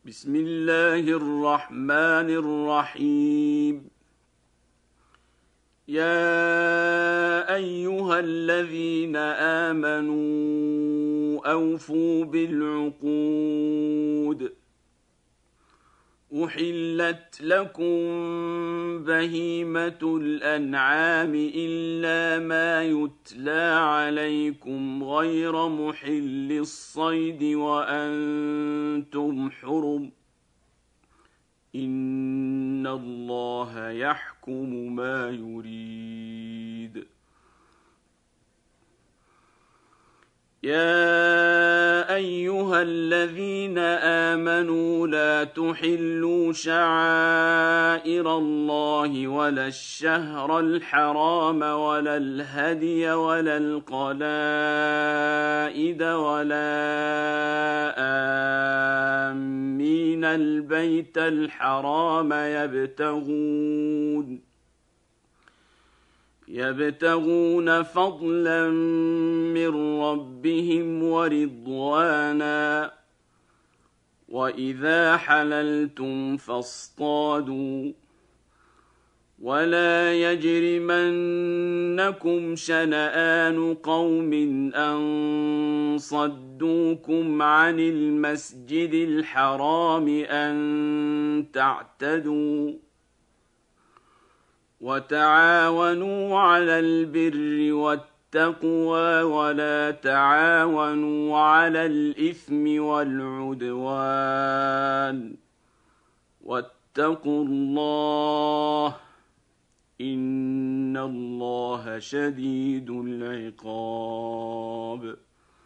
بسم الله الرحمن الرحيم. يا أيها الذين آمنوا أوفوا بالعقود. أحلت لكم بهيمة الأنعام إلا ما يتلى عليكم غير محل الصيد وأنتم حرم. إن الله يحكم ما يريد. يا أيها الذين آمنوا لا تحلوا شعائر الله ولا الشهر الحرام ولا الهدي ولا القلائد ولا آمين البيت الحرام يبتغون فضلا من ربهم ورضوانا. وإذا حللتم فاصطادوا ولا يجرمنكم شنآن قوم أن صدوكم عن المسجد الحرام أن تعتدوا. وتعاونوا على البر والتقوى ولا تعاونوا على الإثم والعدوان. واتقوا الله إن الله شديد العقاب.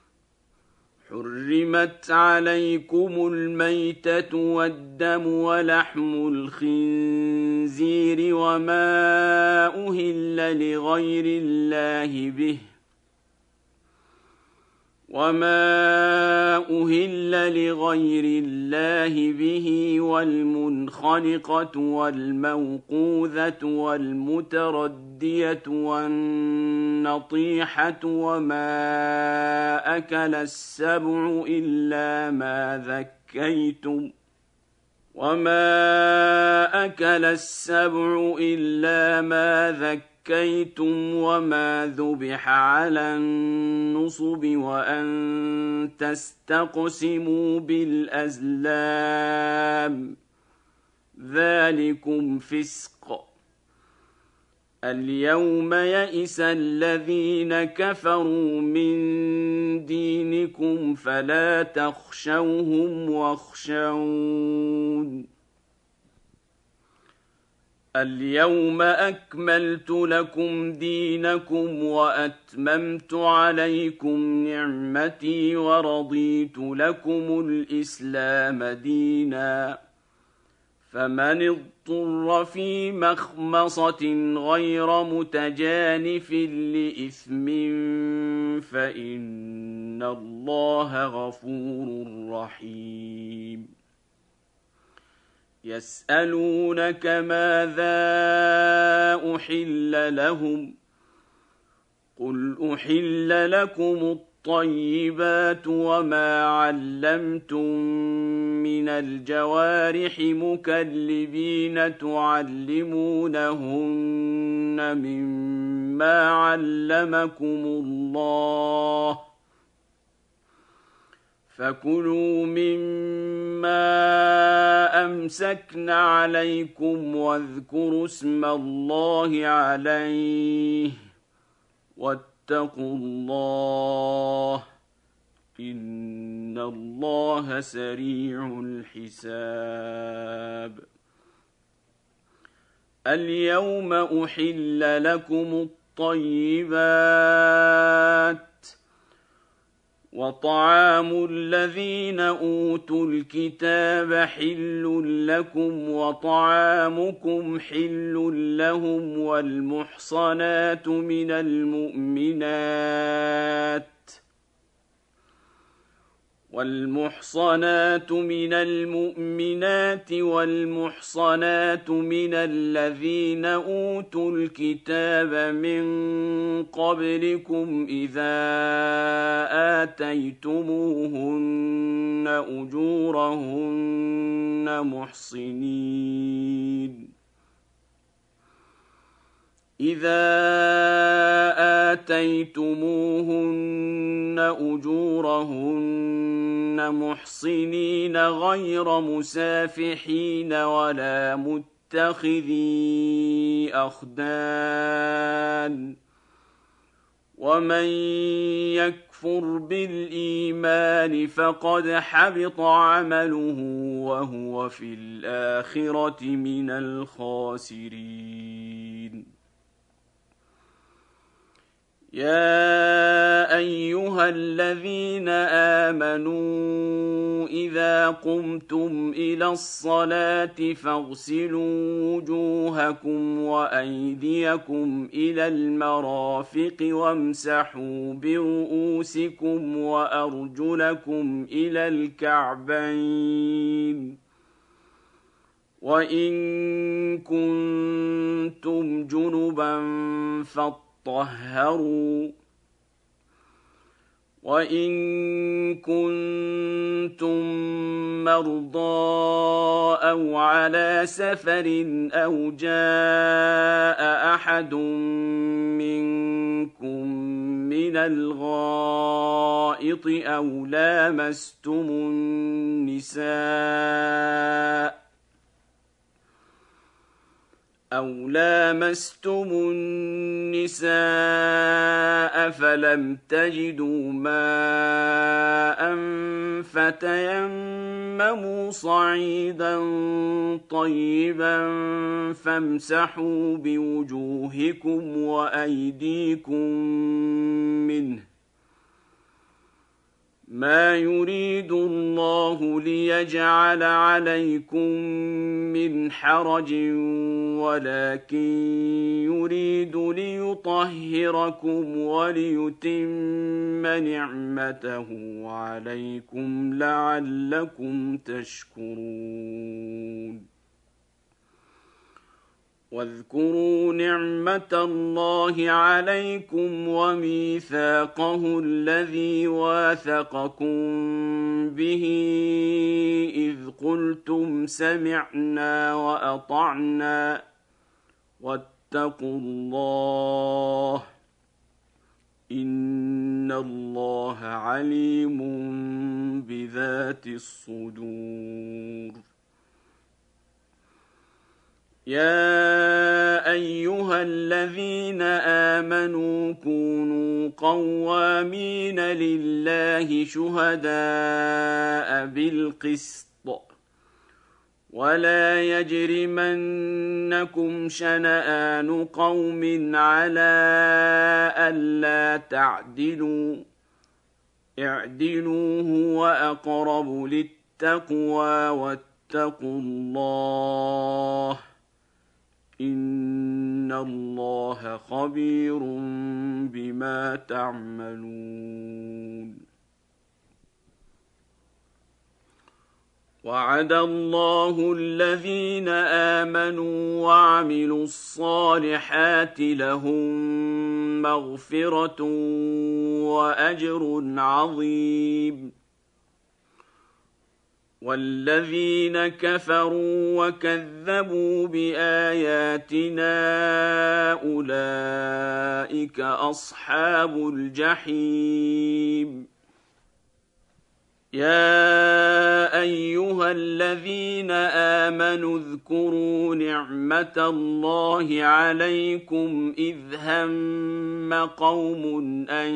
حرمت عليكم الميتة والدم ولحم الخنزير وما أهل لغير الله به والمنخنقة والموقوذة والمتردية والنطيحة وما أكل السبع إلا ما ذكيتم وما ذبح على النصب وأن تستقسموا بالأزلام ذلكم فسق. اليوم يئس الذين كفروا من دينكم فلا تخشوهم واخشون. اليوم أكملت لكم دينكم وأتممت عليكم نعمتي ورضيت لكم الإسلام دينا. فمن اضطر في مخمصة غير متجانف لإثم فإن الله غفور رحيم. يسألونك ماذا أحل لهم قل أحل لكم الطيبات وما علمتم من الجوارح مكلبين تعلمونهن مما علمكم الله فكلوا مما أمسكن عليكم واذكروا اسم الله عليه واتقوا الله إن الله سريع الحساب. اليوم أحل لكم الطيبات وطعام الذين أوتوا الكتاب حل لكم وطعامكم حل لهم والمحصنات من المؤمنات والمحصنات من الذين أوتوا الكتاب من قبلكم إذا آتيتموهن أجورهن محصنين إذا آتيتموهن أجورهن محصنين غير مسافحين ولا متخذي أخدان ومن يكفر بالإيمان فقد حبط عمله وهو في الآخرة من الخاسرين يا أيها الذين آمنوا إذا قمتم إلى الصلاة فاغسلوا وجوهكم وأيديكم إلى المرافق وامسحوا برؤوسكم وأرجلكم إلى الكعبين وإن كنتم جنبا طهروا وإن كنتم مرضى أو على سفر أو جاء أحد منكم من الغائط أو لامستم النساء فلم تجدوا ماء فتيمموا صعيدا طيبا فامسحوا بوجوهكم وأيديكم منه ما يريد الله ليجعل عليكم من حرج ولكن يريد ليطهركم وليتم نعمته عليكم لعلكم تشكرون واذكروا نعمة الله عليكم وميثاقه الذي واثقكم به إذ قلتم سمعنا وأطعنا واتقوا الله إن الله عليم بذات الصدور يا أيها الذين آمنوا كونوا قوامين لله شهداء بالقسط ولا يجرمنكم شنآن قوم على ألا تعدلوا اعدلوا هو أقرب للتقوى واتقوا الله إن الله خبير بما تعملون وعد الله الذين آمنوا وعملوا الصالحات لهم مغفرة وأجر عظيم والذين كفروا وكذبوا بآياتنا أولئك أصحاب الجحيم يا أيها الذين آمنوا اذكروا نعمة الله عليكم إذ هم قوم أن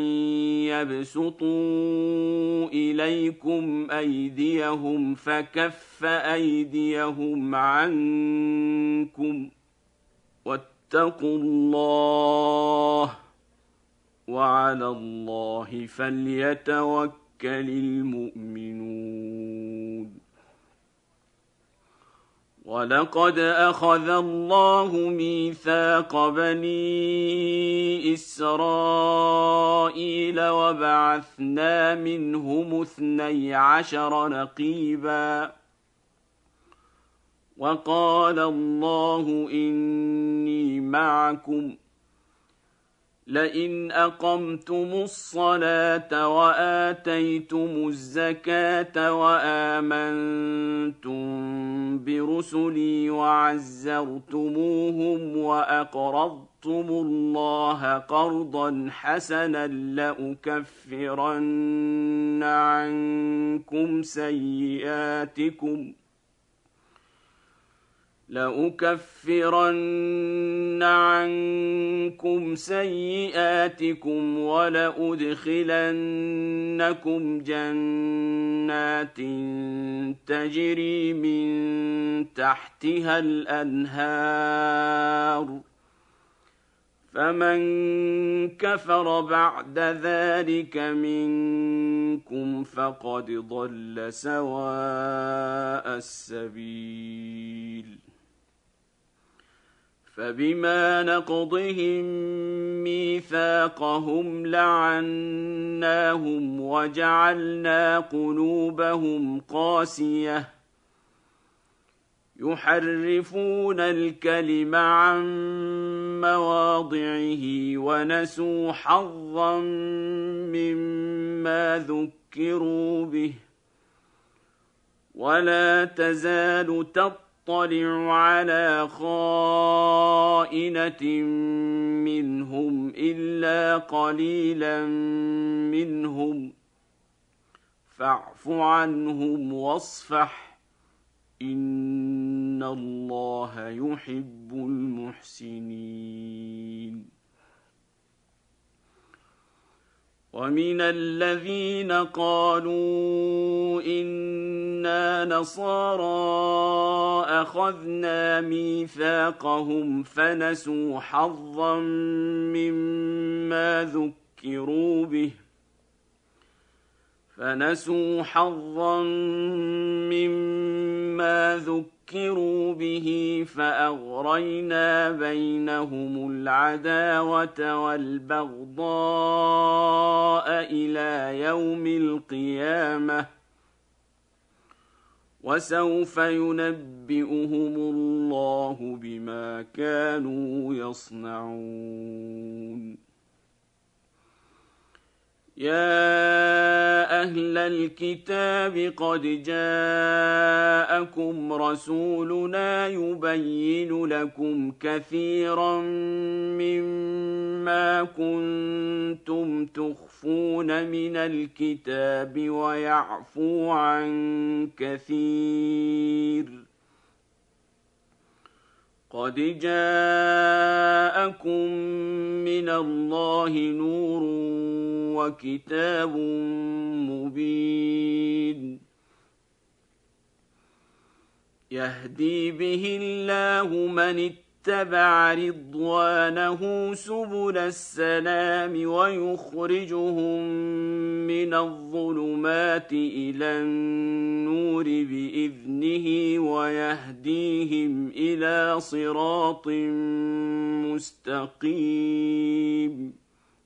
يبسطوا إليكم أيديهم فكف أيديهم عنكم واتقوا الله وعلى الله فليتوكل المؤمنون ولقد أخذ الله ميثاق بني إسرائيل وبعثنا منهم 12 نقيبا وقال الله إني معكم لئن أقمتم الصلاة وآتيتم الزكاة وآمنتم رسلي وعزرتموهم وأقرضتم الله قرضا حسنا لأكفرن عنكم سيئاتكم ولأدخلنكم جنات تجري من تحتها الأنهار فمن كفر بعد ذلك منكم فقد ضل سواء السبيل فبما نقضهم ميثاقهم لعناهم وجعلنا قلوبهم قاسية يحرفون الكلم عن مواضعه ونسوا حظا مما ذكروا به ولا تزال تطلع على خائنة منهم إلا قليلا منهم فاعف عنهم واصفح إن الله يحب المحسنين ومن الذين قالوا إنا نصارى أخذنا ميثاقهم فنسوا حظا مما ذكروا به فأغرينا بينهم العداوة والبغضاء إلى يوم القيامة وسوف ينبئهم الله بما كانوا يصنعون يا أهل الكتاب قد جاءكم رسولنا يبين لكم كثيرا مما كنتم تخفون من الكتاب ويعفو عن كثير قد جاءكم من الله نور وكتاب مبين يهدي به الله من اتبع رضوانه سبل السلام ويخرجهم من الظلمات إلى النور بإذنه ويهديهم إلى صراط مستقيم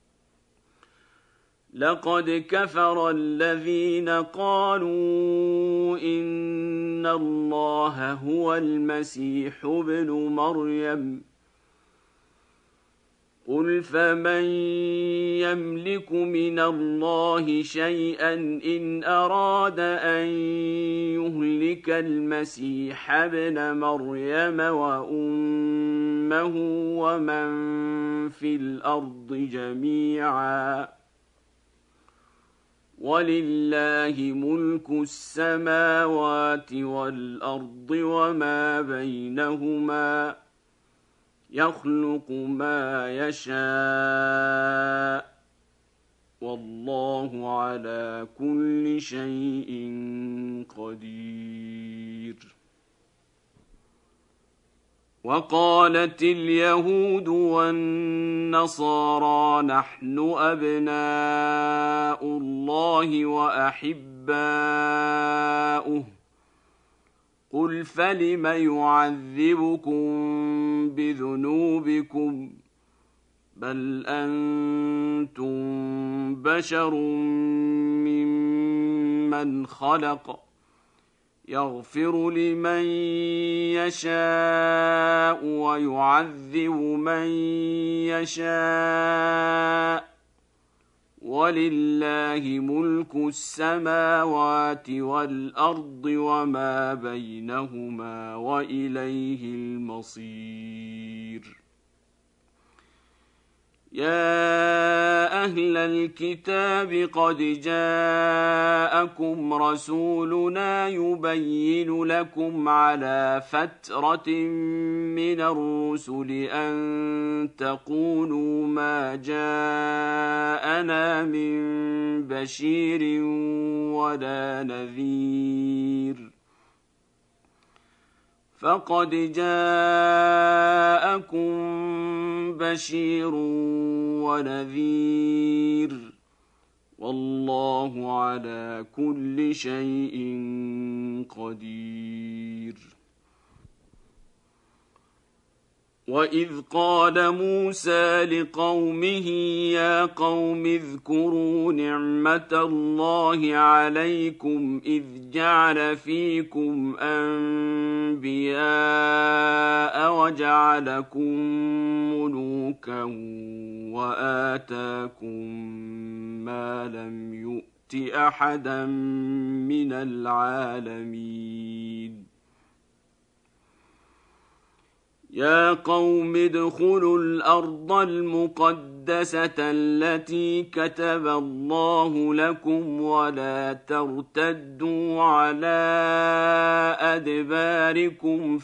لقد كفر الذين قالوا إن الله هو المسيح ابن مريم قل فمن يملك من الله شيئا إن أراد أن يهلك المسيح ابن مريم وأمه ومن في الأرض جميعا ولله ملك السماوات والأرض وما بينهما يخلق ما يشاء والله على كل شيء قدير وقالت اليهود والنصارى نحن أبناء الله وأحباؤه قل فلم يعذبكم بذنوبكم بل أنتم بشر ممن خلق يغفر لمن يشاء ويعذب من يشاء ولله ملك السماوات والأرض وما بينهما وإليه المصير. يا أهل الكتاب قد جاءكم رسولنا يبين لكم على فترة من الرسل أن تقولوا ما جاءنا من بشير ولا نذير، فقد جاءكم بشير ونذير، والله على كل شيء قدير. وإذ قال موسى لقومه يا قوم اذكروا نعمة الله عليكم إذ جعل فيكم أنبياء وجعلكم ملوكا وآتاكم ما لم يؤت أحدا من العالمين. يا قوم ادخلوا الأرض المقدسة التي كتب الله لكم ولا ترتدوا على أدباركم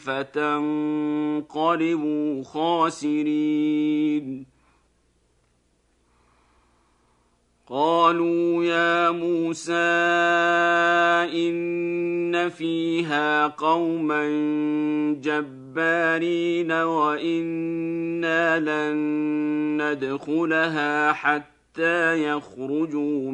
فتنقلبوا خاسرين. قالوا يا موسى إن فيها قوما جبارين وإنا لن ندخلها حتى يخرجوا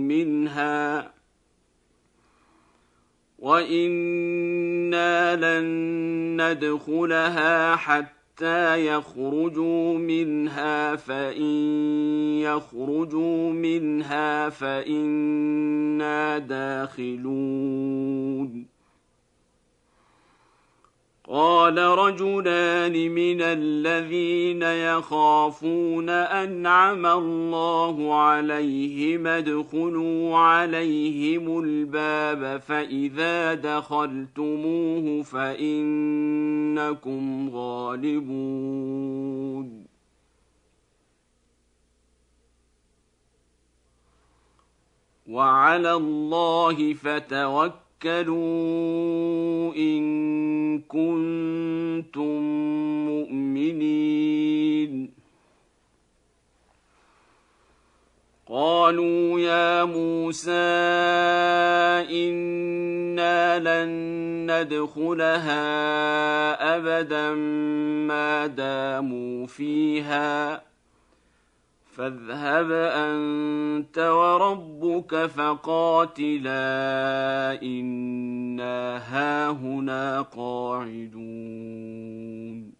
منها فإن يخرجوا منها فإنا داخلون. قال رجلان من الذين يخافون أنعم الله عليهم ادخلوا عليهم الباب فإذا دخلتموه فإنكم غالبون. وعلى الله فتوكلوا إن كنتم مؤمنين. قالوا يا موسى إنا لن ندخلها أبدا ما داموا فيها فاذهب أنت وربك فقاتلا إنا هاهنا قاعدون.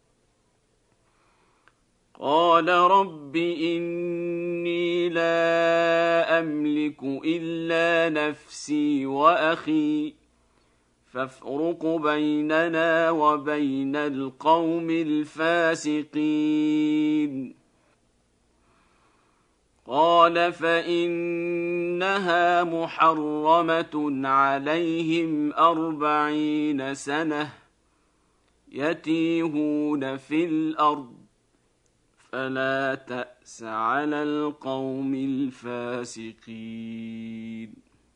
قال رب إني لا أملك إلا نفسي وأخي فافرق بيننا وبين القوم الفاسقين. قال فإنها محرمة عليهم 40 سنة يتيهون في الأرض فلا تأس على القوم الفاسقين.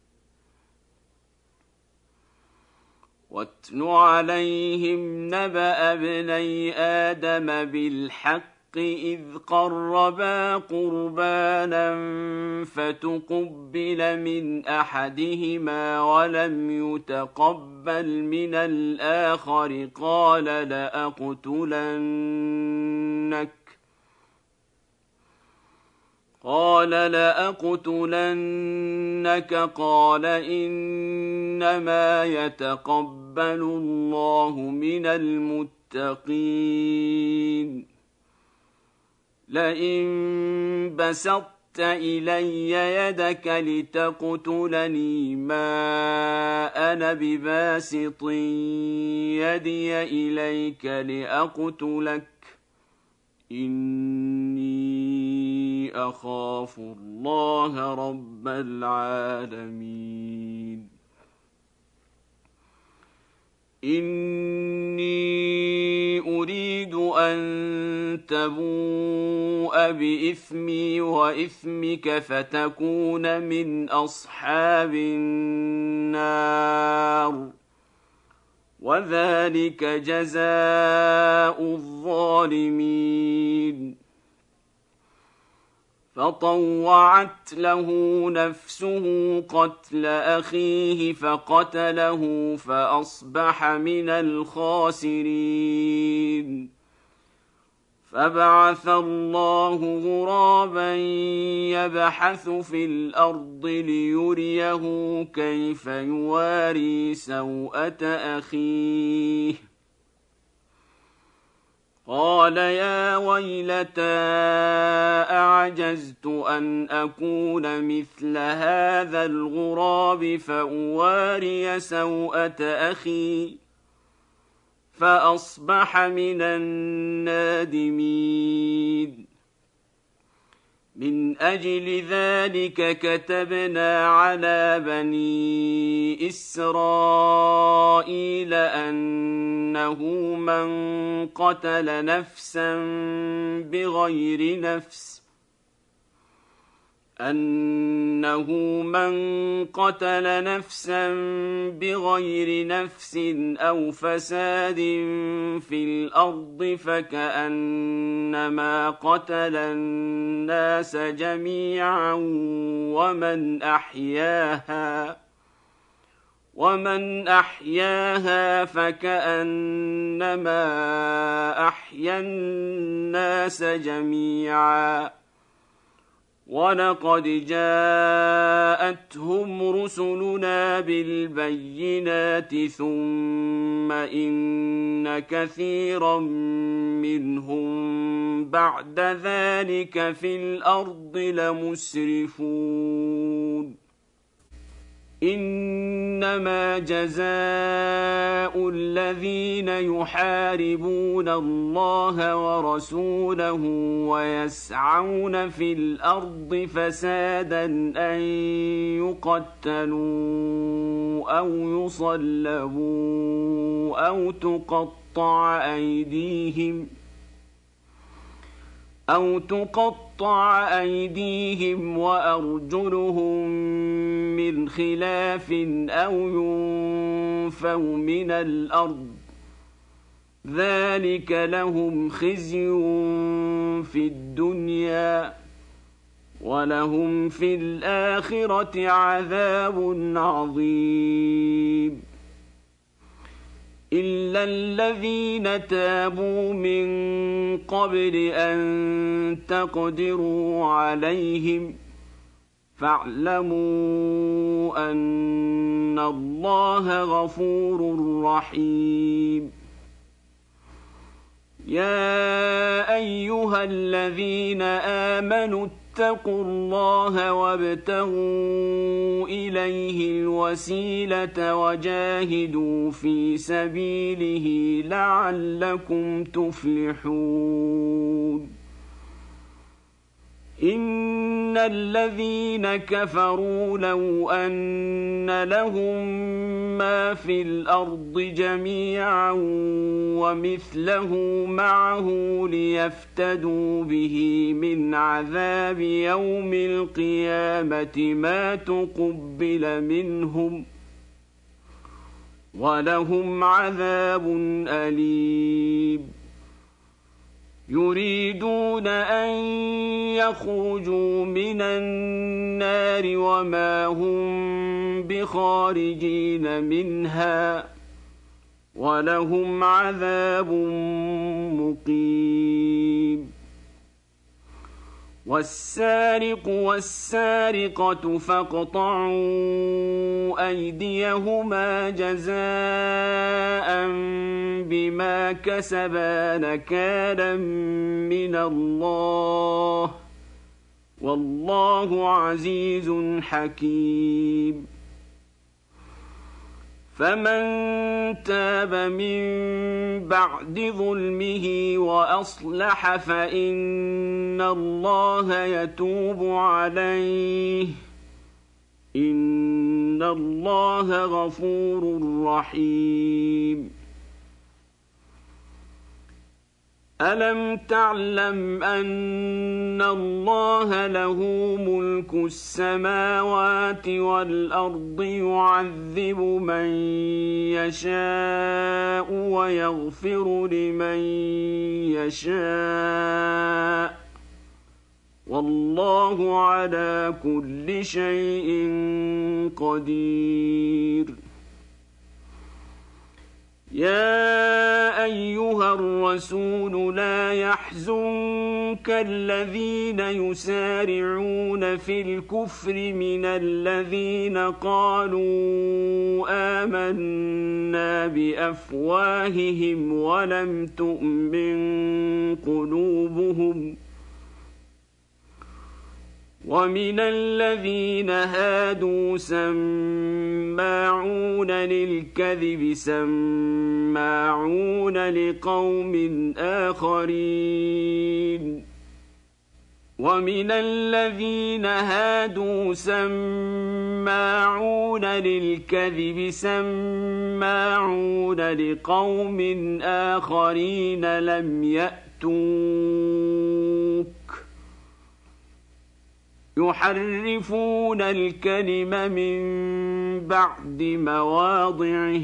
واتل عليهم نبأ ابني آدم بالحق إذ قربا قربانا فتقبل من أحدهما ولم يتقبل من الآخر قال لأقتلنك قال إنما يتقبل الله من المتقين. لئن بسطت إلي يدك لتقتلني ما أنا بباسط يدي إليك لأقتلك إني أخاف الله رب العالمين إني أريد أن تبوء بإثمي وإثمك فتكون من أصحاب النار وذلك جزاء الظالمين فطوعت له نفسه قتل أخيه فقتله فأصبح من الخاسرين فبعث الله غرابا يبحث في الأرض ليريه كيف يواري سوءة أخيه قال يا ويلتى أعجزت أن أكون مثل هذا الغراب فأواري سوءة أخي فأصبح من النادمين من أجل ذلك كتبنا على بني إسرائيل أنه من قتل نفسا بغير نفس أو فساد في الأرض فكأنما قتل الناس جميعا ومن أحياها فكأنما أحيا الناس جميعا ولقد جاءتهم رسلنا بالبينات ثم إن كثيرا منهم بعد ذلك في الأرض لمسرفون إنما جزاء الذين يحاربون الله ورسوله ويسعون في الأرض فسادا أن يقتلوا أو يصلبوا أو تقطع أيديهم وأرجلهم من خلاف أو ينفوا من الأرض ذلك لهم خزي في الدنيا ولهم في الآخرة عذاب عظيم إلا الذين تابوا من قبل أن تقدروا عليهم فاعلموا أن الله غفور رحيم يا أيها الذين آمنوا اتقوا الله وابتغوا إليه الوسيلة وجاهدوا في سبيله لعلكم تفلحون إن الذين كفروا لو أن لهم ما في الأرض جميعا ومثله معه ليفتدوا به من عذاب يوم القيامة ما تقبل منهم ولهم عذاب أليم يريدون أن يخرجوا من النار وما هم بخارجين منها ولهم عذاب مقيم والسارق والسارقة فاقطعوا أيديهما جزاء بما كسبا نكالا من الله والله عزيز حكيم فمن تاب من بعد ظلمه وأصلح فإن الله يتوب عليه إن الله غفور رحيم. ألم تعلم أن الله له ملك السماوات والأرض يعذب من يشاء ويغفر لمن يشاء والله على كل شيء قدير. يا أيها الرسول لا يحزنك الذين يسارعون في الكفر من الذين قالوا آمنا بأفواههم ولم تؤمن قلوبهم ومن الذين هادوا سماعون للكذب سماعون لقوم آخرين ومن الذين هادوا سماعون للكذب سماعون لقوم آخرين لم يأتوك يحرفون الكلم من بعد مواضعه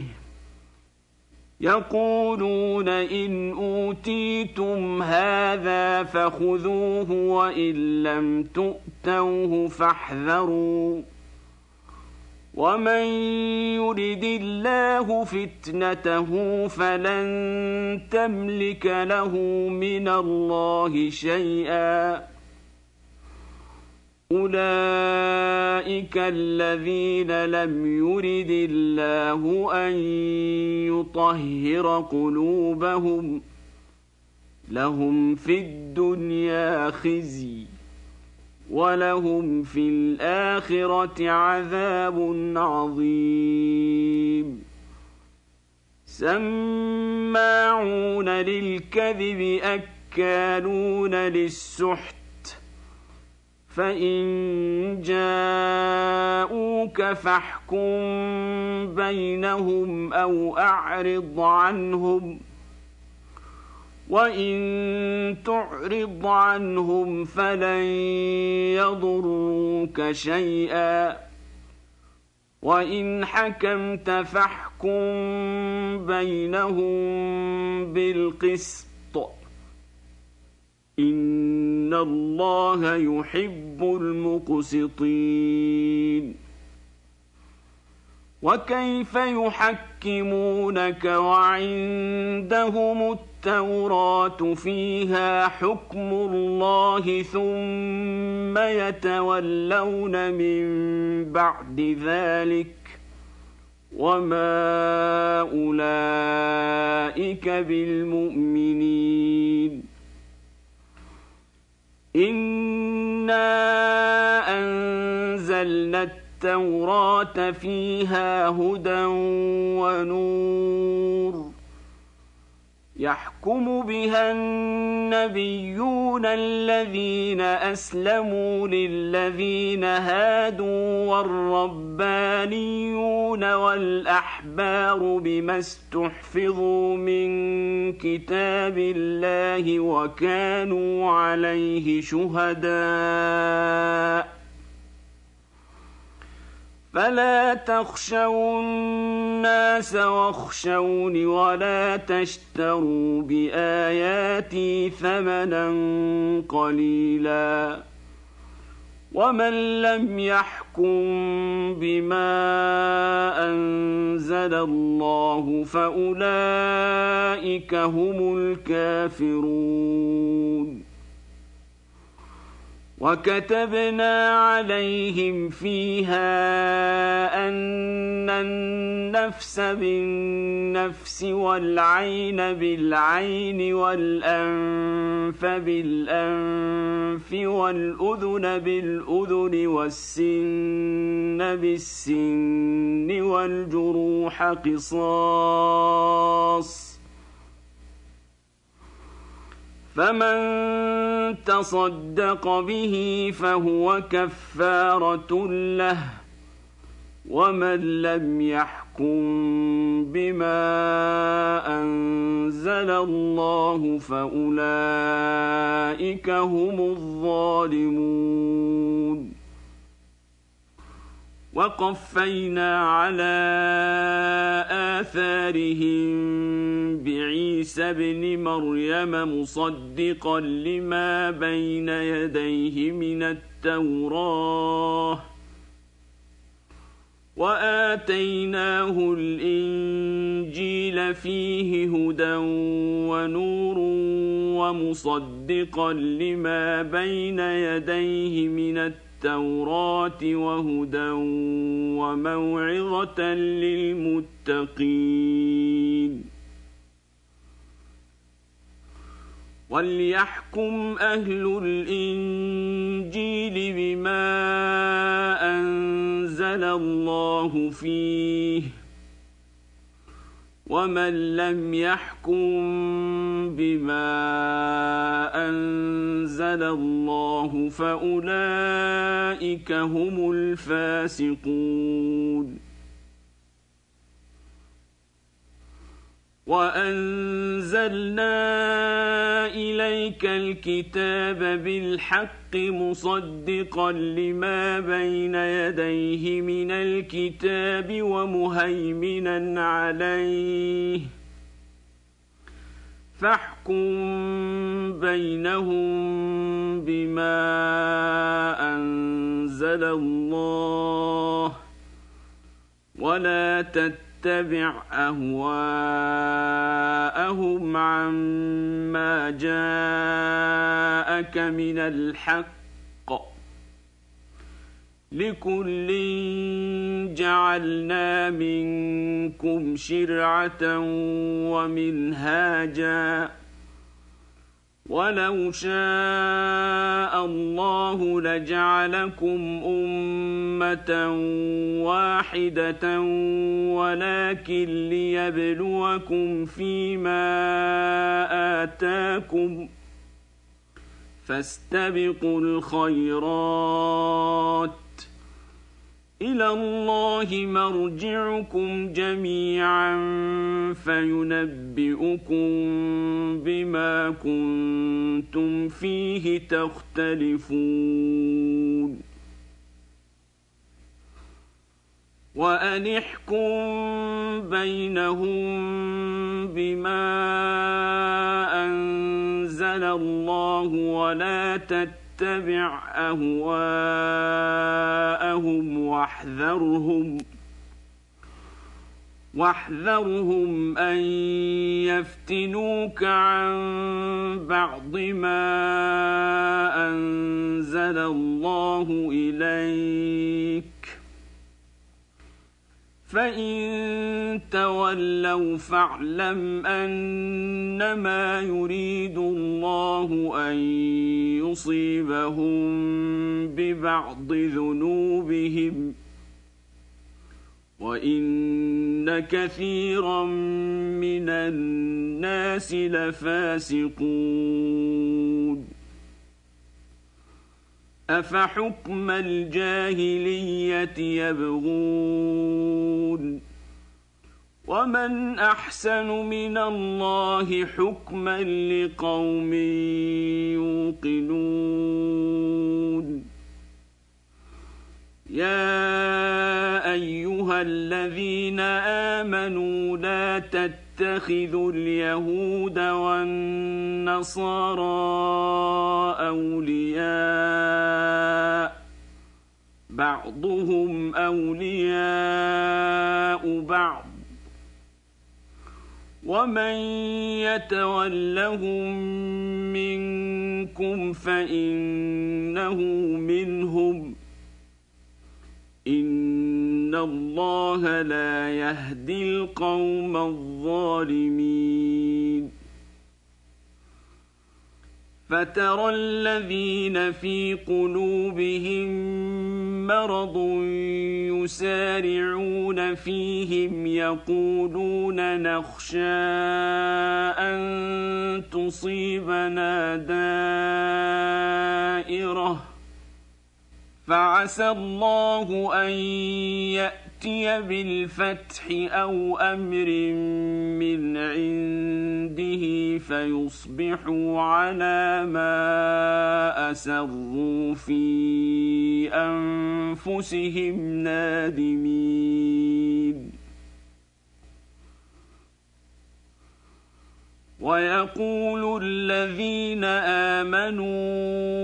يقولون إن أوتيتم هذا فخذوه وإن لم تؤتوه فاحذروا ومن يرد الله فتنته فلن تملك له من الله شيئا أولئك الذين لم يرد الله أن يطهر قلوبهم لهم في الدنيا خزي ولهم في الآخرة عذاب عظيم. سماعون للكذب أكالون للسحت فإن جاءوك فاحكم بينهم أو أعرض عنهم وإن تعرض عنهم فلن يضروك شيئا وإن حكمت فاحكم بينهم بالقسط إن الله يحب المقسطين. وكيف يحكمونك وعندهم التوراة فيها حكم الله ثم يتولون من بعد ذلك وما أولئك بالمؤمنين. إنا أنزلنا التوراة فيها هدى ونور يحكم بها النبيون الذين أسلموا للذين هادوا والربانيون والأحبار بما استحفظوا من كتاب الله وكانوا عليه شهداء فلا تخشوا الناس واخشوني ولا تشتروا بآياتي ثمنا قليلا ومن لم يحكم بما أنزل الله فأولئك هم الكافرون. وكتبنا عليهم فيها أن النفس بالنفس والعين بالعين والأنف بالأنف والأذن بالأذن والسن بالسن والجروح قصاص، فمن تصدق به فهو كفارة له، ومن لم يحكم بما أنزل الله فأولئك هم الظالمون. وقفينا على آثارهم بعيسى ابن مريم مصدقا لما بين يديه من التوراة، وآتيناه الإنجيل فيه هدى ونور ومصدقا لما بين يديه من التوراة وهدى وموعظة للمتقين. وليحكم أهل الإنجيل بما أنزل الله فيه، ومن لم يحكم بما أنزل الله فأولئك هم الفاسقون. وأنزلنا إليك الكتاب بالحق مصدقا لما بين يديه من الكتاب ومهيمنا عليه، فاحكم بينهم بما أنزل الله، ولا تتبع أهواءهم عما جاءك من الحق، لكل جعلنا منكم شرعة ومنهاجا، ولو شاء الله لجعلكم أمة واحدة ولكن ليبلوكم فيما آتاكم، فاستبقوا الخيرات، إلى الله مرجعكم جميعا فينبئكم بما كنتم فيه تختلفون. وأن احكم بينهم بما أنزل الله، ولا تتبع أهواءهم واحذرهم أن يفتنوك عن بعض ما أنزل الله إليك، فإن تولوا فاعلم أنما يريد الله أن يصيبهم ببعض ذنوبهم، وإن كثيرا من الناس لفاسقون. أفحكم الجاهلية يبغون، ومن أحسن من الله حكما لقوم يوقنون. يا أيها الذين آمنوا لا تتخذوا اليهود والنصارى أولياء، بعضهم أولياء بعض، ومن يتولهم منكم فإنه منهم إن الله لا يهدي القوم الظالمين فترى الذين في قلوبهم مرض يسارعون فيهم يقولون نخشى أن تصيبنا دائرة فعسى الله أن يأتي بالفتح أو أمر من عنده فيصبحوا على ما أسروا في أنفسهم نادمين ويقول الذين آمنوا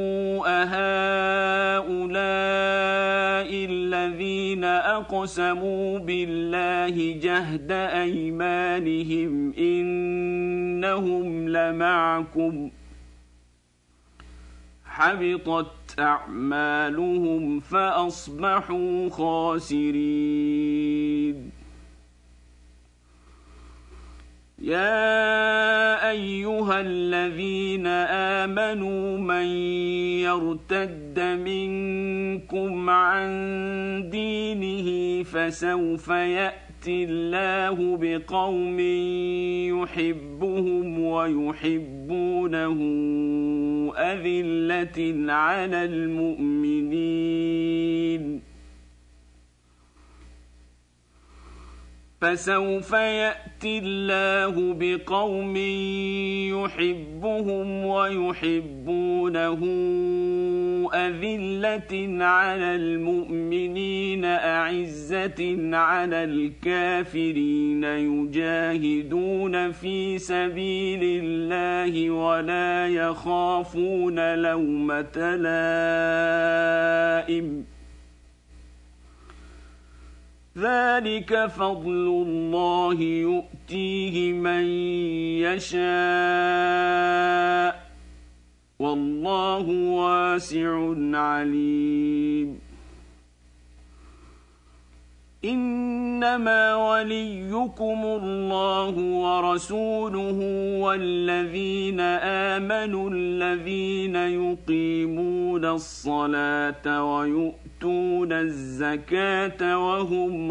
أهؤلاء الذين أقسموا بالله جهد أيمانهم إنهم لمعكم حبطت أعمالهم فأصبحوا خاسرين يا أيها الذين آمنوا من يرتد منكم عن دينه فسوف يأتي الله بقوم يحبهم ويحبونه أذلة على المؤمنين فسوف يأتي الله بقوم يحبهم ويحبونه أذلة على المؤمنين أعزة على الكافرين يجاهدون في سبيل الله ولا يخافون لومة لائم ذلك فضل الله يؤتيه من يشاء والله واسع عليم إنما وليكم الله ورسوله والذين آمنوا الذين يقيمون الصلاة ويؤتون الزكاة وهم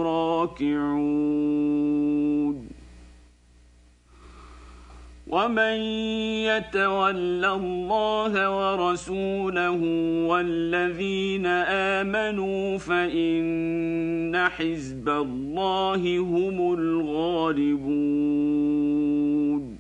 راكعون ومن يتول الله ورسوله والذين آمنوا فإن حزب الله هم الغالبون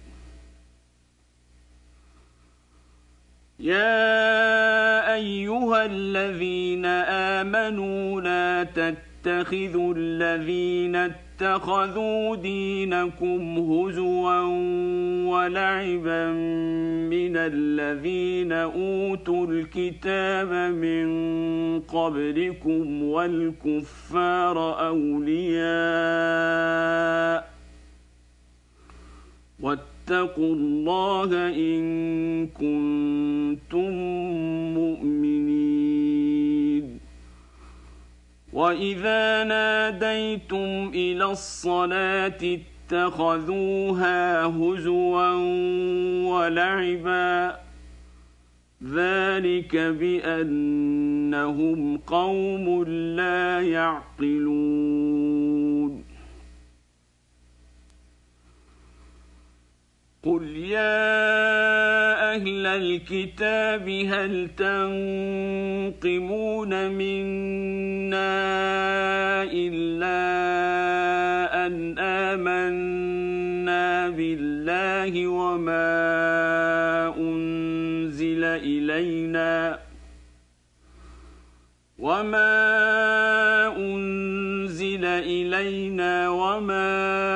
يا أيها الذين آمنوا لا تتخذوا الذين اتخذوا دينكم هزوا ولعبا من الذين أوتوا الكتاب من قبلكم والكفار أولياء واتقوا الله إن كنتم مؤمنين وإذا ناديتم إلى الصلاة اتخذوها هزوا ولعبا ذلك بأنهم قوم لا يعقلون قل يا أهل الكتاب هل تنقمون منا إلا أن آمنا بالله وما أنزل إلينا وما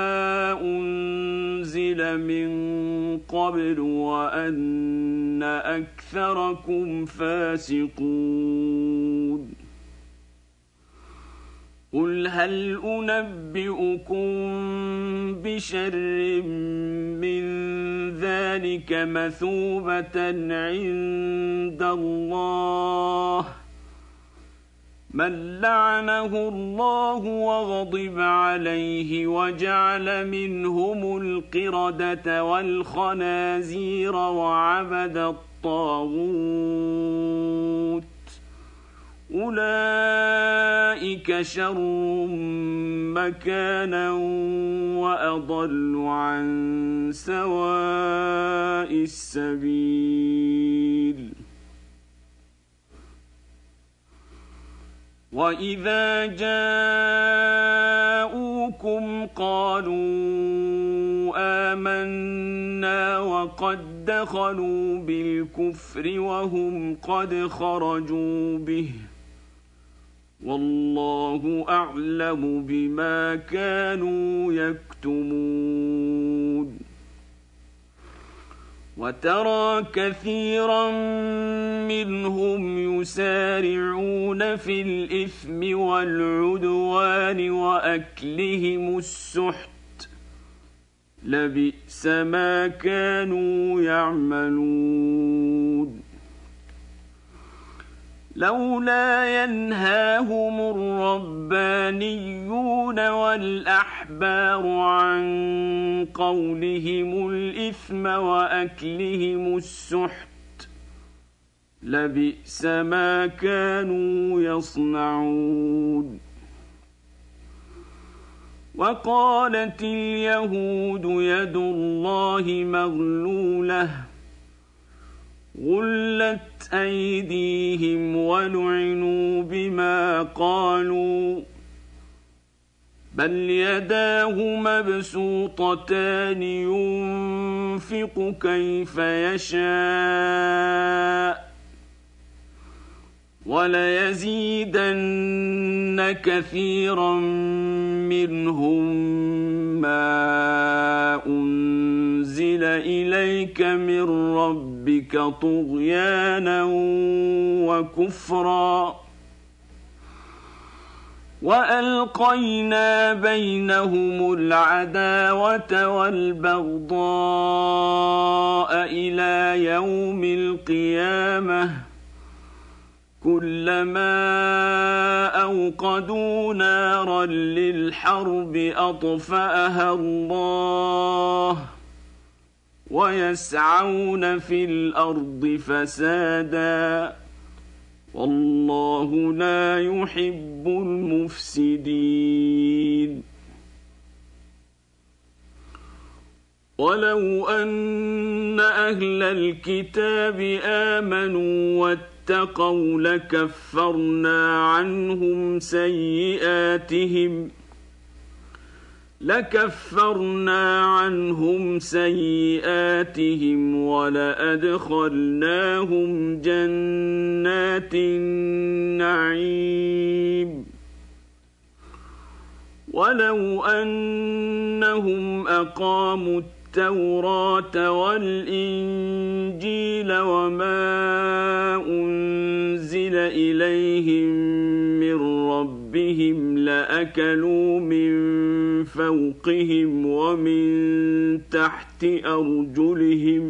أنزل من قبل وأن أكثركم فاسقون قل هل أنبئكم بشر من ذلك مثوبة عند الله من لعنه الله وغضب عليه وجعل منهم القردة والخنازير وعبد الطاغوت أولئك شر مكانا وأضل عن سواء السبيل وإذا جاءوكم قالوا آمنا وقد دخلوا بالكفر وهم قد خرجوا به والله أعلم بما كانوا يكتمون وترى كثيرا منهم يسارعون في الإثم والعدوان وأكلهم السحت لبئس ما كانوا يعملون لولا ينهاهم الربانيون والأحبار عن قولهم الإثم وأكلهم السحت لبئس ما كانوا يصنعون وقالت اليهود يد الله مغلولة غلت أيديهم ولعنوا بما قالوا بل يداه مبسوطتان ينفق كيف يشاء وليزيدن كثيرا منهم ما أنزل إليك من ربك طغيانا وكفرا وألقينا بينهم العداوة والبغضاء إلى يوم القيامة كلما أوقدوا نارا للحرب أطفأها الله ويسعون في الأرض فسادا والله لا يحب المفسدين ولو أن أهل الكتاب آمنوا واتقوا لكفرنا عنهم سيئاتهم ولأدخلناهم جنات النعيم ولو أنهم أقاموا التوراة والإنجيل وما أنزل إليهم من ربهم لأكلوا من فوقهم ومن تحت أرجلهم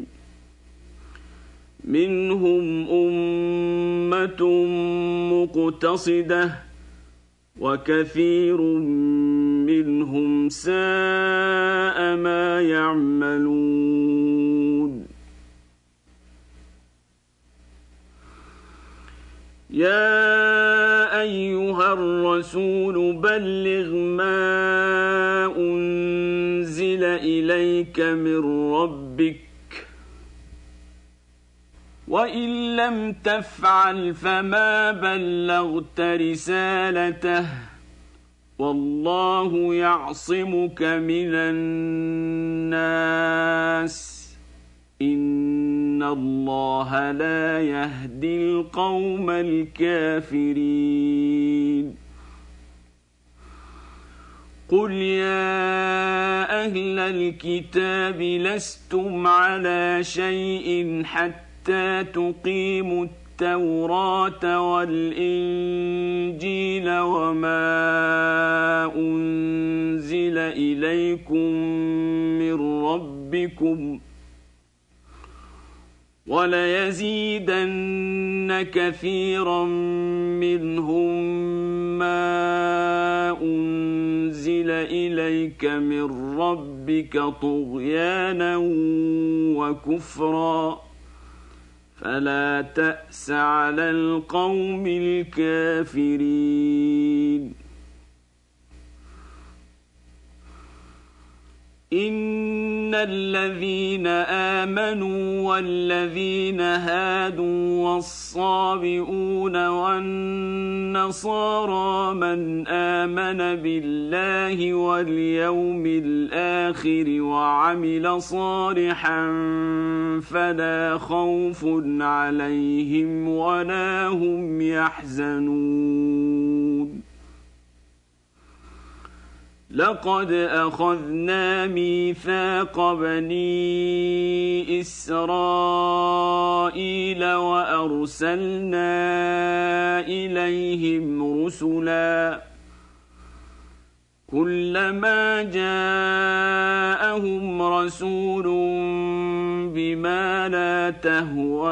منهم أمة مقتصدة وكثير منهم ساء ما يعملون يا أيها الرسول بلغ ما أنزل إليك من ربك وإن لم تفعل فما بلغت رسالته والله يعصمك من الناس إن الله لا يهدي القوم الكافرين قل يا أهل الكتاب لستم على شيء حتى تقيموا التوراة والإنجيل وما أنزل إليكم من ربكم وليزيدن كثيرا منهم ما أنزل إليك من ربك طغيانا وكفرا فلا تأس على القوم الكافرين إن الذين آمنوا والذين هادوا والصابئون والنصارى من آمن بالله واليوم الآخر وعمل صالحا فلا خوف عليهم ولا هم يحزنون لقد أخذنا ميثاق بني إسرائيل وأرسلنا إليهم رسلا كلما جاءهم رسول بما لا تهوى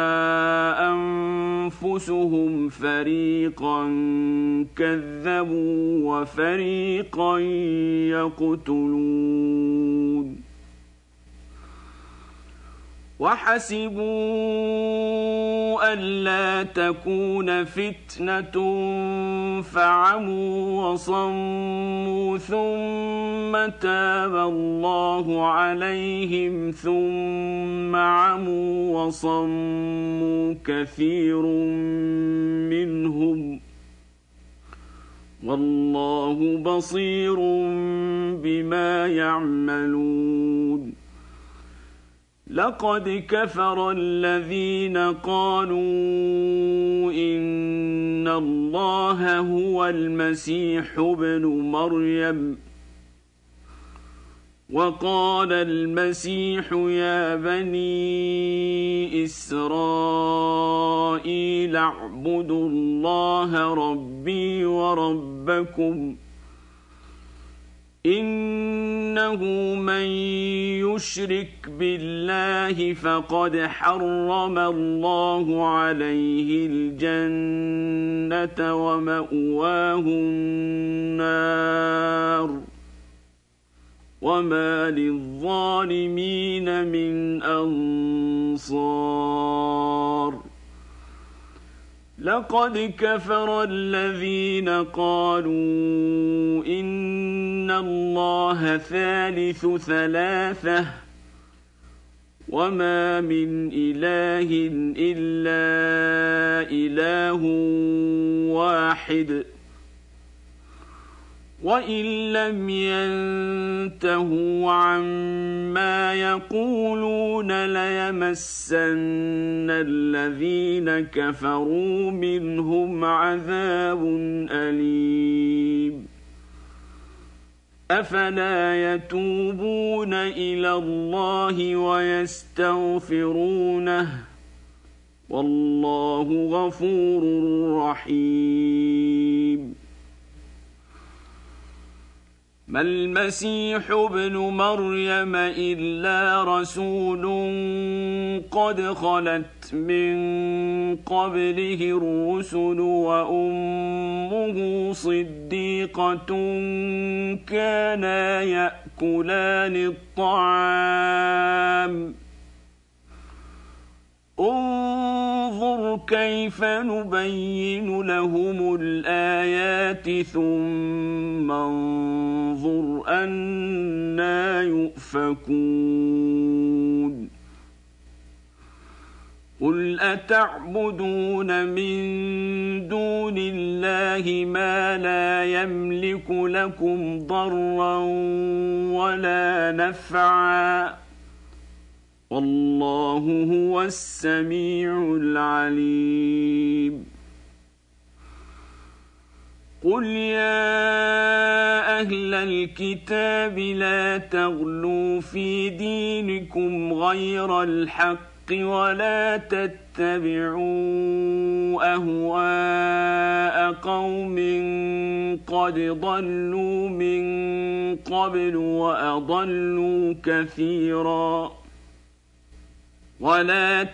أنفسهم فريقا كذبوا وفريقا يقتلون وحسبوا ألا تكون فتنة فعموا وصموا ثم تاب الله عليهم ثم عموا وصموا كثير منهم والله بصير بما يعملون لقد كفر الذين قالوا إن الله هو المسيح ابن مريم وقال المسيح يا بني إسرائيل اعبدوا الله ربي وربكم إنه من يشرك بالله فقد حرم الله عليه الجنة ومأواه النار وما للظالمين من أنصار لقد كفر الذين قالوا إن الله ثالث ثلاثة وما من إله إلا إله واحد وإن لم ينتهوا عما يقولون ليمسن الذين كفروا منهم عذاب أليم أفلا يتوبون إلى الله ويستغفرونه والله غفور رحيم ما المسيح ابن مريم إلا رسول قد خلت من قبله الرسل وأمه صديقة كانا يأكلان الطعام انظر كيف نبين لهم الآيات ثم انظر أنى يؤفكون قل أتعبدون من دون الله ما لا يملك لكم ضرا ولا نفعا والله هو السميع العليم قل يا أهل الكتاب لا تغلوا في دينكم غير الحق ولا تتبعوا أهواء قوم قد ضلوا من قبل وأضلوا كثيرا ولا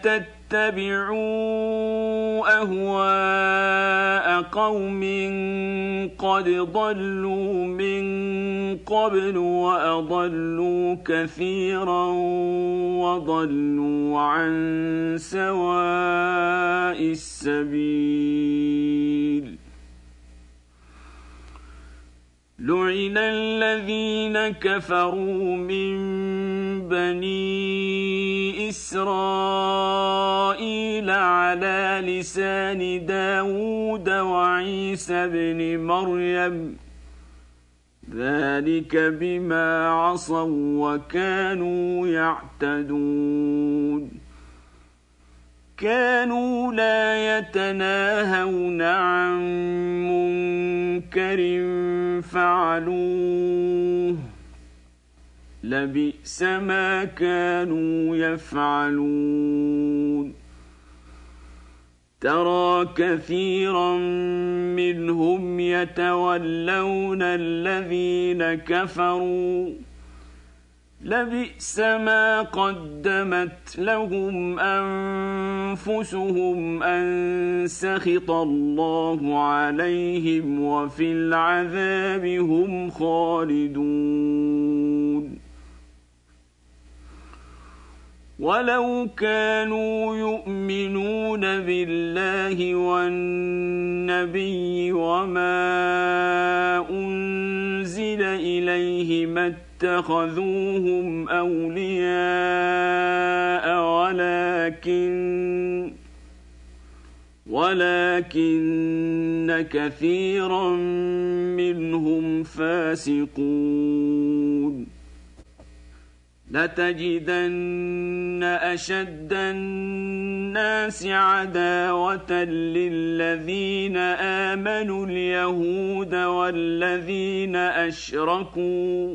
تتبعوا أهواء قوم قد ضلوا من قبل وأضلوا كثيرا وضلوا عن سواء السبيل لعن الذين كفروا من بني إسرائيل على لسان داود وعيسى بن مريم ذلك بما عصوا وكانوا يعتدون كانوا لا يتناهون عن منكر فعلوه لبئس ما كانوا يفعلون ترى كثيرا منهم يتولون الذين كفروا لبئس ما قدمت لهم أنفسهم أن سخط الله عليهم وفي العذاب هم خالدون ولو كانوا يؤمنون بالله والنبي وما أنزل إليه ما اتخذوهم أولياء ولكن كثيرا منهم فاسقون لتجدن أشد الناس عداوة للذين آمنوا اليهود والذين أشركوا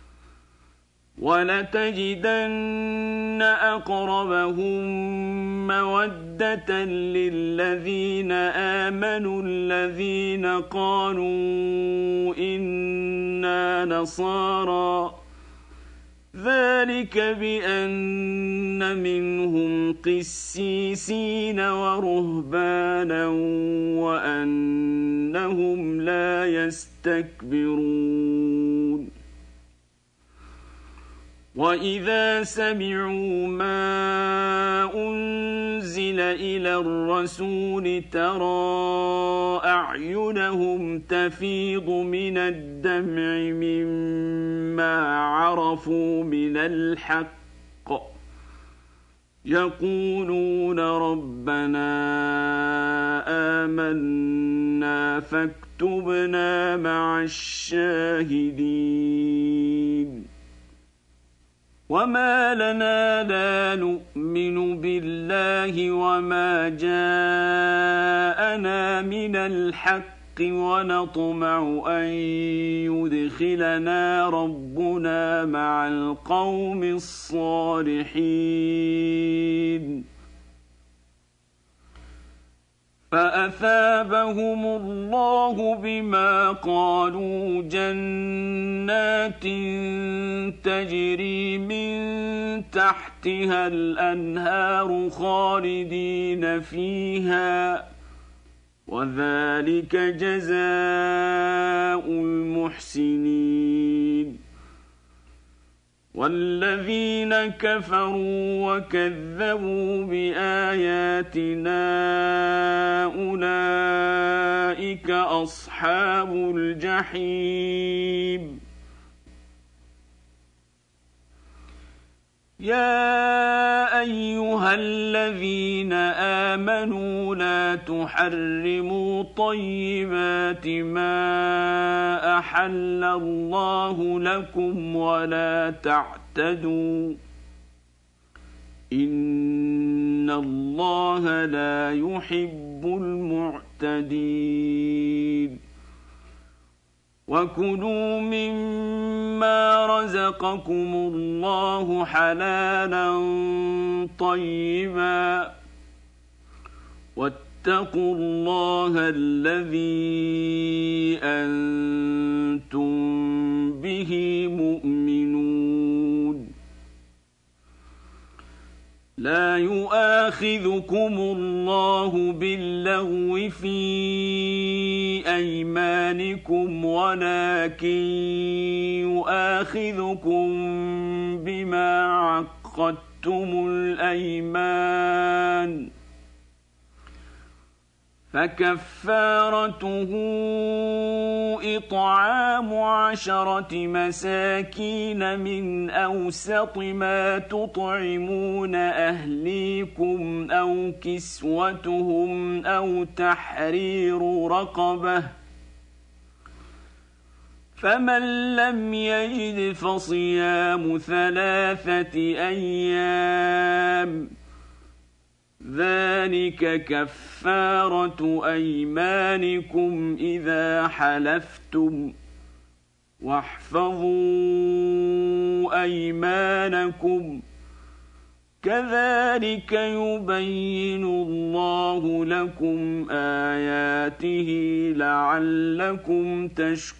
ولتجدن أقربهم مودة للذين آمنوا الذين قالوا إنا نصارى ذلك بأن منهم قسيسين ورهبانا وأنهم لا يستكبرون وإذا سمعوا ما أنزل إلى الرسول ترى أعينهم تفيض من الدمع مما عرفوا من الحق يقولون ربنا آمنا فاكتبنا مع الشاهدين وما لنا لا نؤمن بالله وما جاءنا من الحق ونطمع أن يدخلنا ربنا مع القوم الصالحين فأثابهم الله بما قالوا جنات تجري من تحتها الأنهار خالدين فيها وذلك جزاء المحسنين والذين كفروا وكذبوا بآياتنا أولئك أصحاب الجحيم يا أيها الذين آمنوا لا تحرموا طيبات ما أحل الله لكم ولا تعتدوا إن الله لا يحب المعتدين وكلوا مما رزقكم الله حلالا طيبا واتقوا الله الذي أنتم به مؤمنون. لا يؤاخذكم الله باللغو في أيمانكم ولكن يؤاخذكم بما عقدتم الأيمان فكفارته إطعام 10 مساكين من أوسط ما تطعمون أهليكم أو كسوتهم أو تحرير رقبة فمن لم يجد فصيام 3 أيام ذلك كفارة أيمانكم إذا حلفتم واحفظوا أيمانكم كذلك يبين الله لكم آياته لعلكم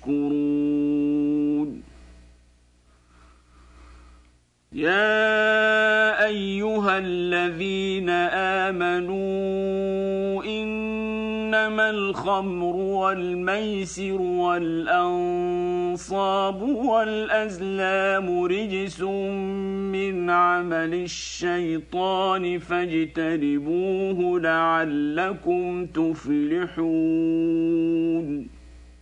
تشكرون. يا أيها الذين آمنوا إنما الخمر والميسر والأنصاب والأزلام رجس من عمل الشيطان فاجتنبوه لعلكم تفلحون.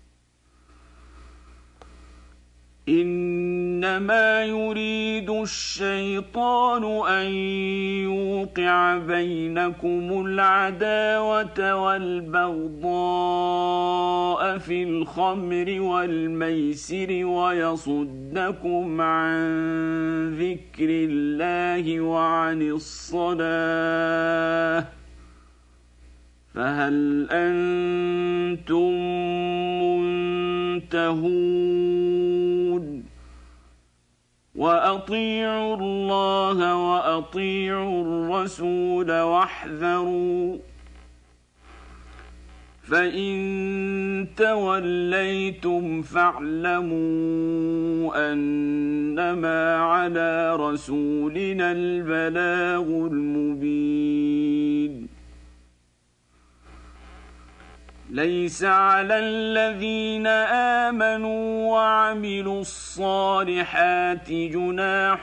إنما يريد الشيطان أن يوقع بينكم العداوة والبغضاء في الخمر والميسر ويصدكم عن ذكر الله وعن الصلاة فهل أنتم منتهون؟ وأطيعوا الله وأطيعوا الرسول واحذروا فإن توليتم فاعلموا أنما على رسولنا البلاغ المبين. ليس على الذين آمنوا وعملوا الصالحات جناح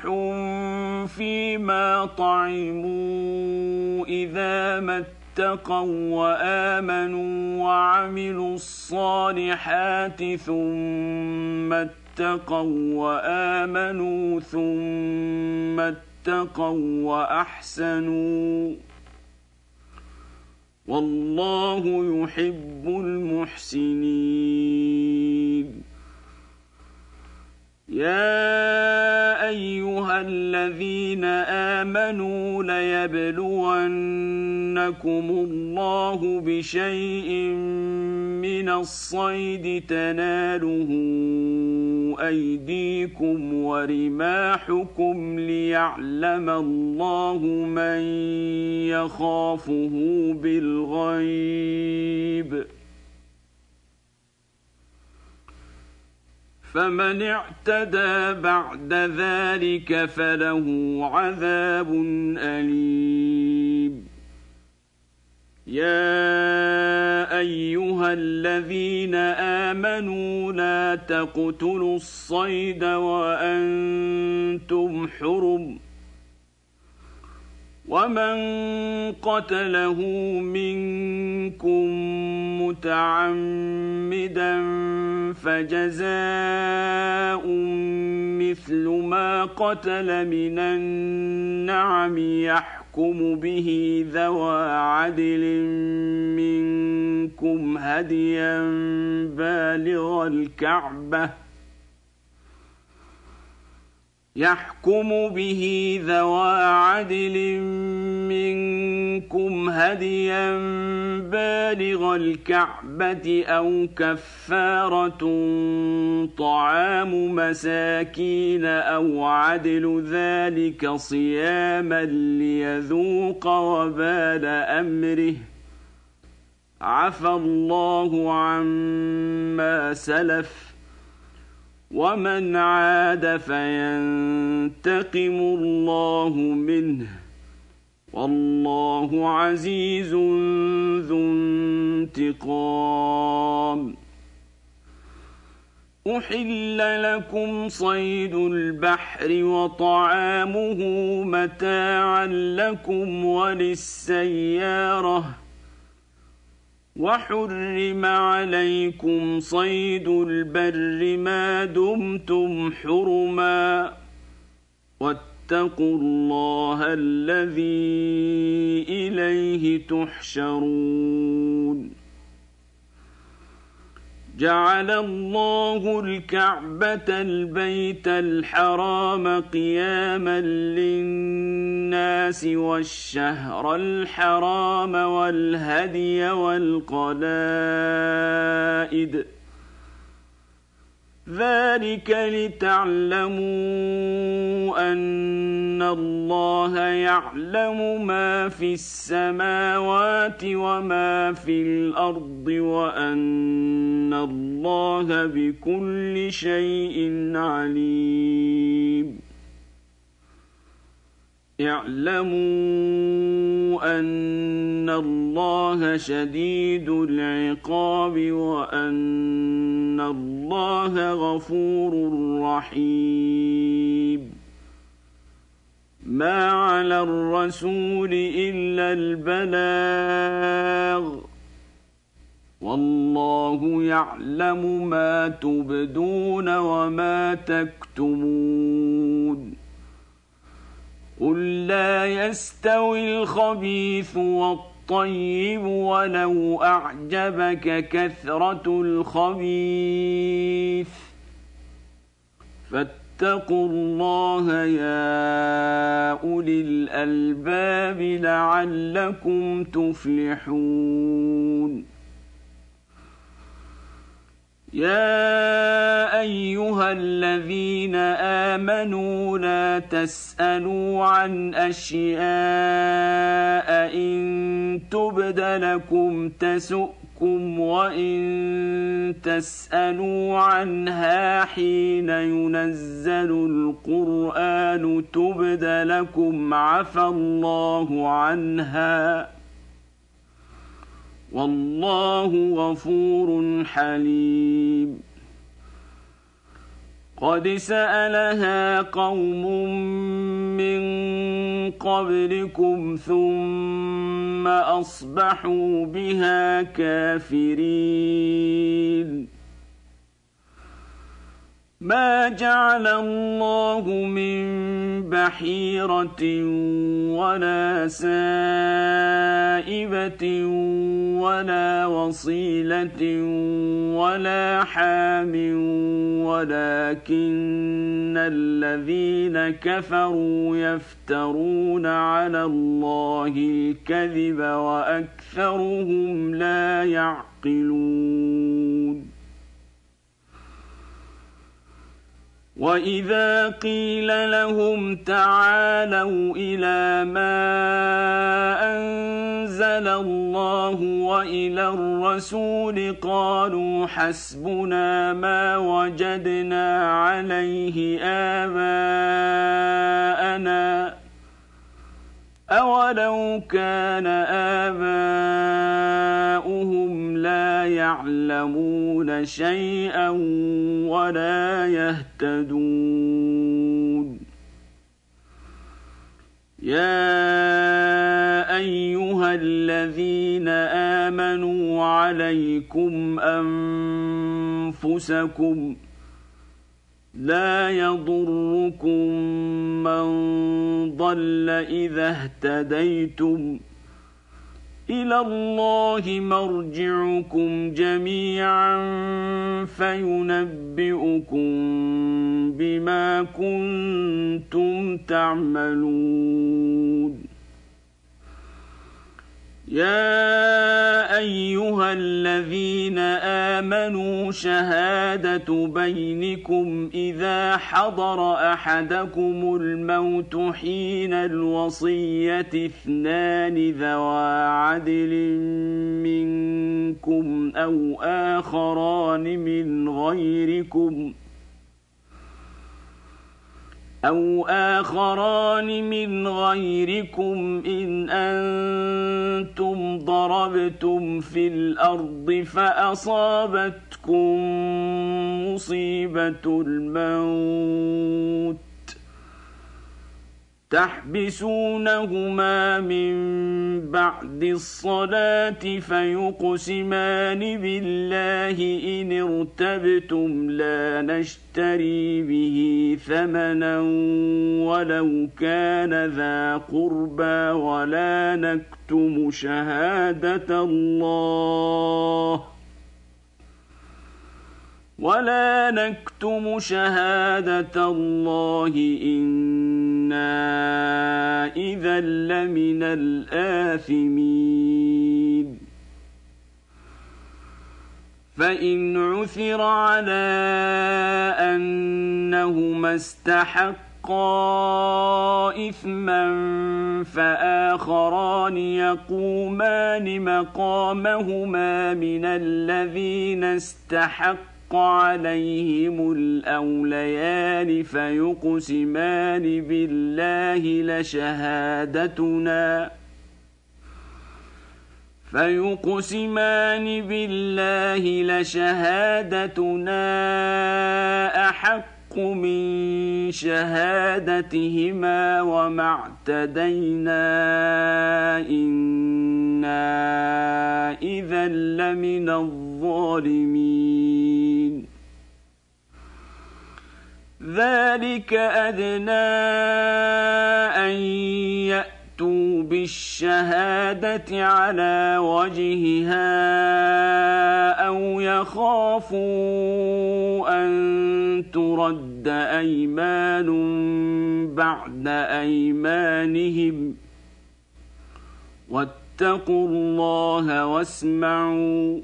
فيما طعموا إذا ما اتقوا وآمنوا وعملوا الصالحات ثم اتقوا وآمنوا ثم اتقوا وأحسنوا والله يحب المحسنين. يا أيها الذين آمنوا ليبلونكم الله بشيء من الصيد تناله أيديكم ورماحكم ليعلم الله من يخافه بالغيب فمن اعتدى بعد ذلك فله عذاب أليم. يا أيها الذين آمنوا لا تقتلوا الصيد وأنتم حرم ومن قتله منكم متعمدا فجزاء مثل ما قتل من النعم يحكم به ذوى عدل منكم هديا بالغ الكعبة يحكم به ذوى عدل منكم هديا بالغ الكعبة أو كفارة طعام مساكين أو عدل ذلك صياما ليذوق وبال أمره عفى الله عما سلف ومن عاد فينتقم الله منه والله عزيز ذو انتقام. أحل لكم صيد البحر وطعامه متاعا لكم وللسيارة وحرم عليكم صيد البر ما دمتم حرما واتقوا الله الذي إليه تحشرون. جعل الله الكعبة البيت الحرام قياما للناس والشهر الحرام والهدي والقلائد ذلك لتعلموا أن الله يعلم ما في السماوات وما في الأرض وأن الله بكل شيء عليم. اعلموا أن الله شديد العقاب وأن الله غفور رحيم. ما على الرسول إلا البلاغ والله يعلم ما تبدون وما تكتمون. قل لا يستوي الخبيث والطيب ولو أعجبك كثرة الخبيث فاتقوا الله يا أولي الألباب لعلكم تفلحون. يا أيها الذين آمنوا لا تسألوا عن أشياء إن تبد لكم تسؤكم وإن تسألوا عنها حين ينزل القرآن تبد لكم عفى الله عنها والله غفور حليم. قد سألها قوم من قبلكم ثم أصبحوا بها كافرين. ما جعل الله من بحيرة ولا سائبة ولا وصيلة ولا حام ولكن الذين كفروا يفترون على الله الكذب وأكثرهم لا يعقلون. وإذا قيل لهم تعالوا إلى ما أنزل الله وإلى الرسول قالوا حسبنا ما وجدنا عليه آباءنا أولو كان آباؤهم لا يعلمون شيئا ولا يهتدون. يا أيها الذين آمنوا عليكم أنفسكم لا يضركم من ضل إذا اهتديتم إلى الله مرجعكم جميعا فينبئكم بما كنتم تعملون. يا أيها الذين آمنوا شهادة بينكم إذا حضر أحدكم الموت حين الوصية اثنان ذوى عدل منكم أو آخران من غيركم إن أنتم ضربتم في الأرض فأصابتكم مصيبة الموت تحبسونهما من بعد الصلاة فيقسمان بالله إن ارتبتم لا نشتري به ثمنا ولو كان ذا قربى ولا نكتم شهادة الله إنا إذا لمن الآثمين فإن عثر على أنهما استحقا إثما فآخران يقومان مقامهما من الذين استحق عليهم الأوليان فيقسمان بالله لشهادتنا أحق من شهادتهما وما اعتدينا إنا إذا لمن الظالمين ذلك أدنى أن يأتوا بالشهادة على وجهها أو يخافوا أن ترد أيمان بعد أيمانهم واتقوا الله واسمعوا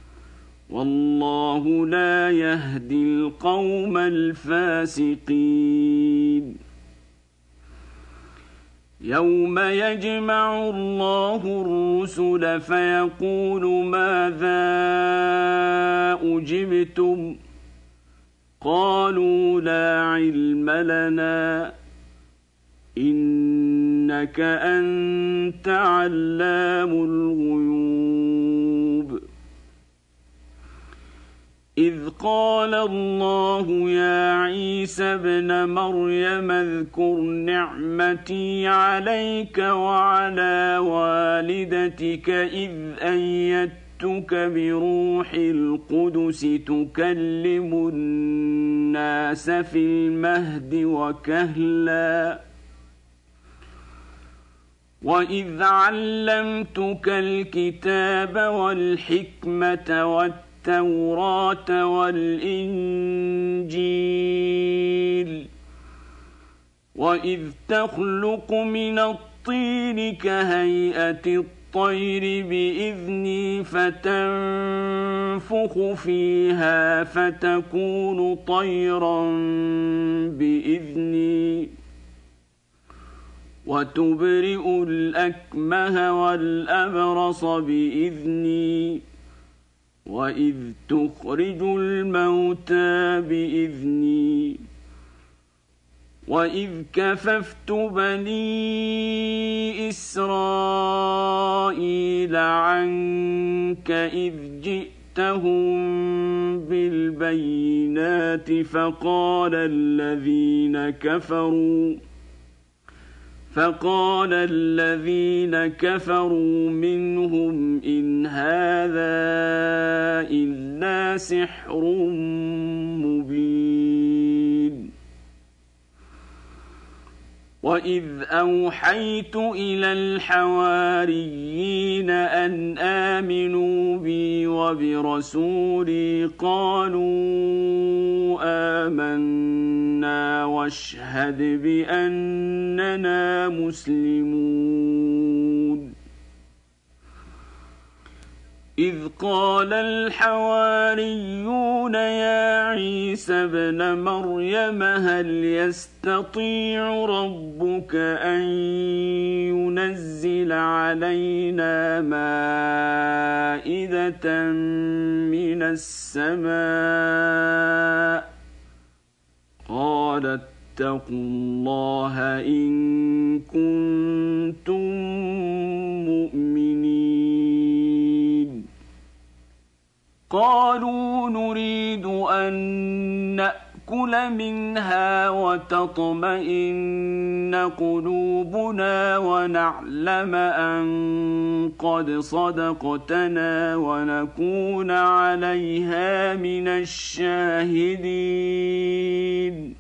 والله لا يهدي القوم الفاسقين يوم يجمع الله الرسل فيقول ماذا أجبتم قالوا لا علم لنا إنك أنت علام الغيوب إذ قال الله يا عيسى ابن مريم اذكر نعمتي عليك وعلى والدتك إذ أيدتك بروح القدس تكلم الناس في المهد وكهلا وإذ علمتك الكتاب والحكمة والتوراة والإنجيل وإذ تخلق من الطين كهيئة الطير بإذني فتنفخ فيها فتكون طيرا بإذني وتبرئ الأكمه والأبرص بإذني وإذ تخرج الموتى بإذني وإذ كففت بني إسرائيل عنك إذ جئتهم بالبينات فقال الذين كفروا منهم إن هذا إلا سحر مبين وإذ أوحيت إلى الحواريين أن آمنوا بي وبرسولي قالوا آمنا واشهد بأننا مسلمون إذ قال الحواريون يا عيسى ابن مريم هل يستطيع ربك أن ينزل علينا مائدة من السماء قال اتقوا الله إن كنتم مؤمنين قالوا نريد أن نأكل منها وتطمئن قلوبنا ونعلم أن قد صدقتنا ونكون عليها من الشاهدين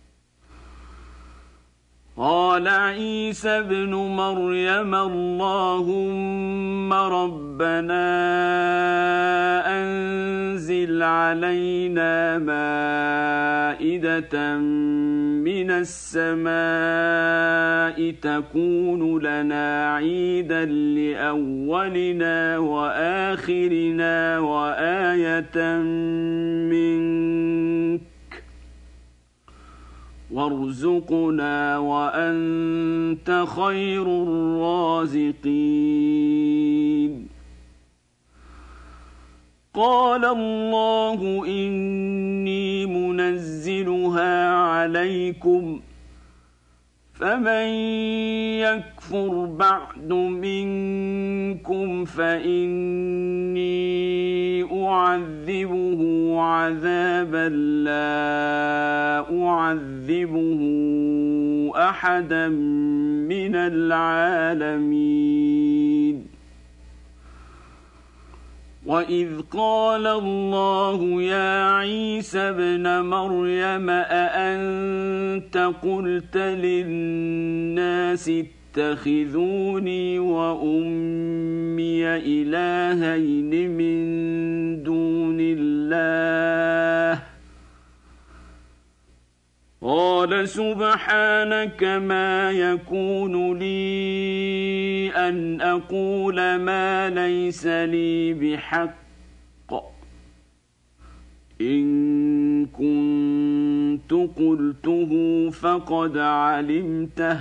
قال عيسى ابن مريم اللهم ربنا أنزل علينا مائدة من السماء تكون لنا عيدا لأولنا وآخرنا وآية منك وارزقنا وأنت خير الرازقين قال الله إني منزلها عليكم فمن يكفر بعد منكم فإني أعذبه عذابا لا أعذبه أحدا من العالمين وإذ قال الله يا عيسى ابن مريم أأنت قلت للناس اتخذوني وأمي إلهين من دون الله قال سبحانك ما يكون لي أن أقول ما ليس لي بحق إن كنت قلته فقد علمته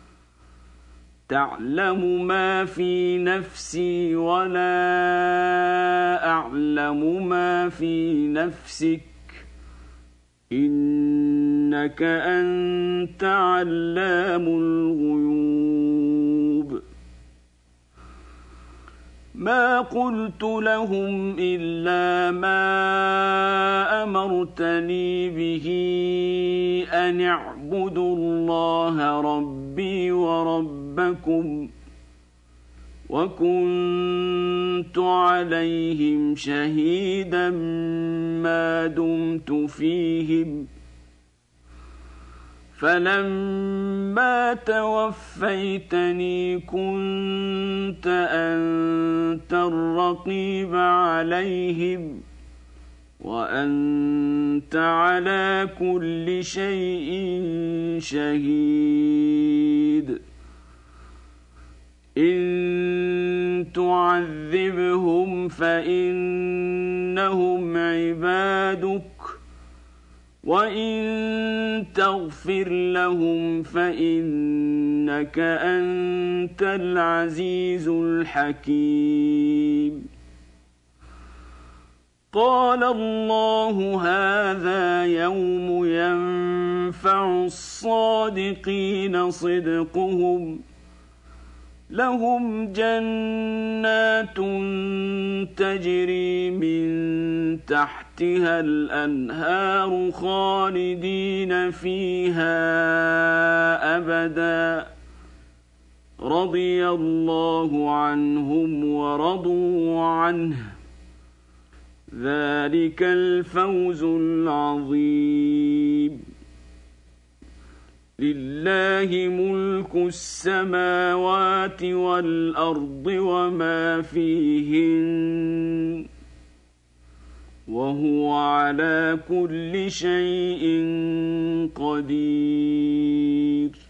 تعلم ما في نفسي ولا أعلم ما في نفسك إنك أنت علام الغيوب ما قلت لهم إلا ما أمرتني به أن اعبدوا الله ربي وربكم وكنت عليهم شهيدا ما دمت فيهم فلما توفيتني كنت أنت الرقيب عليهم وأنت على كل شيء شهيد إن تعذبهم فإنهم عبادك وإن تغفر لهم فإنك أنت العزيز الحكيم قال الله هذا يوم ينفع الصادقين صدقهم لهم جنات تجري من تحتها الأنهار خالدين فيها أبدا رضي الله عنهم ورضوا عنه ذلك الفوز العظيم لله ملك السماوات والأرض وما فيهن وهو على كل شيء قدير